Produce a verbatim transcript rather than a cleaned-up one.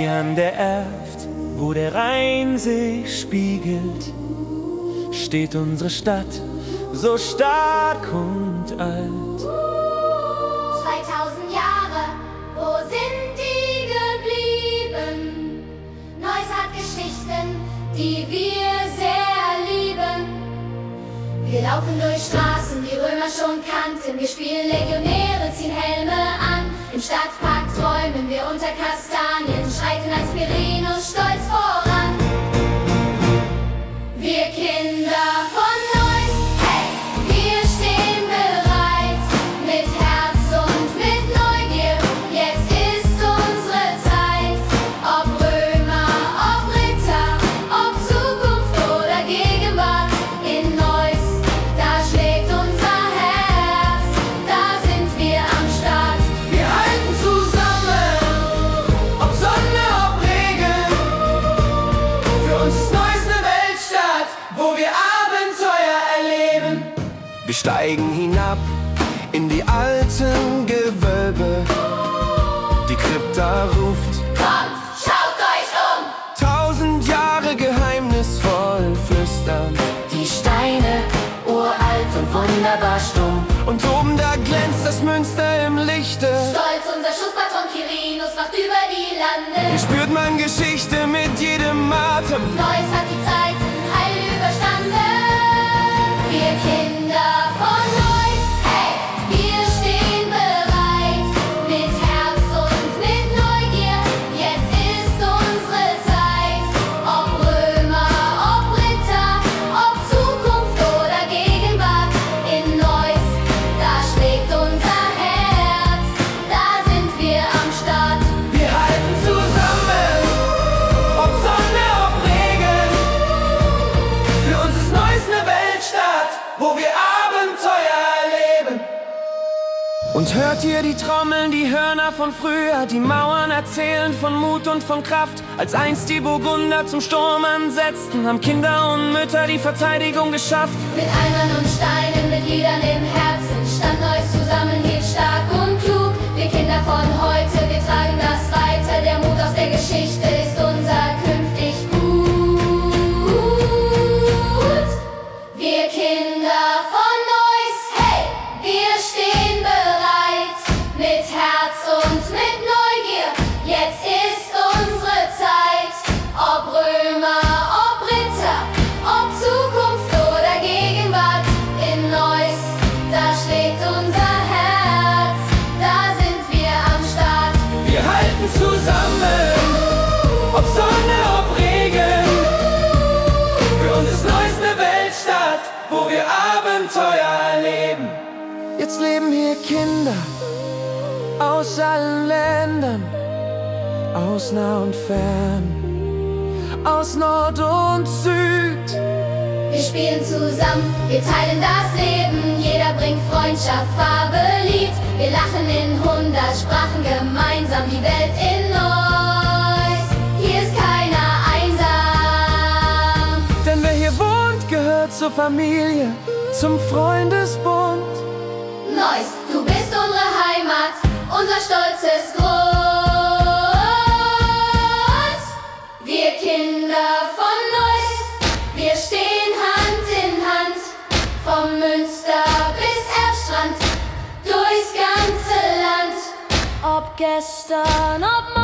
Wie an der Erft, wo der Rhein sich spiegelt, steht unsere Stadt so stark und alt. zweitausend Jahre, wo sind die geblieben? Neuss hat Geschichten, die wir sehr lieben. Wir laufen durch Straßen, die Römer schon kannten. Wir spielen Legionäre, ziehen Helme an. Im Stadtpark träumen wir unter Kastanien, schreiten als Pyrenus stolz voran. Wir Kinder von Neuss, hey, wir stehen bereit, mit Herz und mit Neugier, jetzt ist unsere Zeit. Ob Römer, ob Ritter, ob Zukunft oder Gegenwart, in Neuss, da schlägt unser Herz, da sind wir am Start. Wir halten zusammen, ob Sonne, ob Regen. Für uns ist Neuss eine Weltstadt, wo wir Abenteuer erleben. Wir steigen hinab in die alten Gewölbe. Die Krypta ruft: Kommt, schaut euch um! Tausend Jahre geheimnisvoll flüstern. Die Steine, uralt und wunderbar stumm. Und oben da glänzt das Münster im Lichte. Stolz, unser Schutzpatron Quirinus wacht über die Lande. Hier spürt man Geschichte mit jedem Atem. Neuss hat die Zeiten heil überstanden. Wir Kinder von Neuss, hey, wir stehen bereit. Mit Herz und mit Neugier, jetzt ist unsere Zeit. Ob Römer, ob Ritter, ob Zukunft oder Gegenwart, in Neuss, da schlägt unser Herz, da sind wir am Start. Wir halten zusammen, ob Sonne, ob Regen. Für uns ist Neuss eine Weltstadt, wo wir Abenteuer erleben. Und hört ihr die Trommeln, die Hörner von früher? Die Mauern erzählen von Mut und von Kraft. Als einst die Burgunder zum Sturm ansetzten, haben Kinder und Mütter die Verteidigung geschafft. Mit Eimern und Steinen, mit Liedern im Herzen, stand Neuss zusammen, hielt stark und klug. Wir Kinder von heute, wir tragen das weiter. Der Mut aus der Geschichte ist unser künftig Gut. Wir Kinder von Neuss, hey, wir stehen bereit. Mit Herz und mit Neugier, jetzt ist unsere Zeit. Ob Römer, ob Ritter, ob Zukunft oder Gegenwart, in Neuss, da schlägt unser Herz, da sind wir am Start. Wir halten zusammen, ob Sonne, ob Regen. Für uns ist Neuss eine Weltstadt, wo wir Abenteuer erleben. Jetzt leben hier Kinder aus allen Ländern, aus nah und fern, aus Nord und Süd. Wir spielen zusammen, wir teilen das Leben, jeder bringt Freundschaft, Farbe, Lied. Wir lachen in hundert Sprachen gemeinsam, die Welt in Neuss, hier ist keiner einsam. Denn wer hier wohnt, gehört zur Familie, zum Freundesbund. Neuss, du bist unsere Heimat, unser Stolz ist groß. Wir Kinder von Neuss, wir stehen Hand in Hand. Vom Münster bis Erftstrand, durchs ganze Land. Ob gestern, ob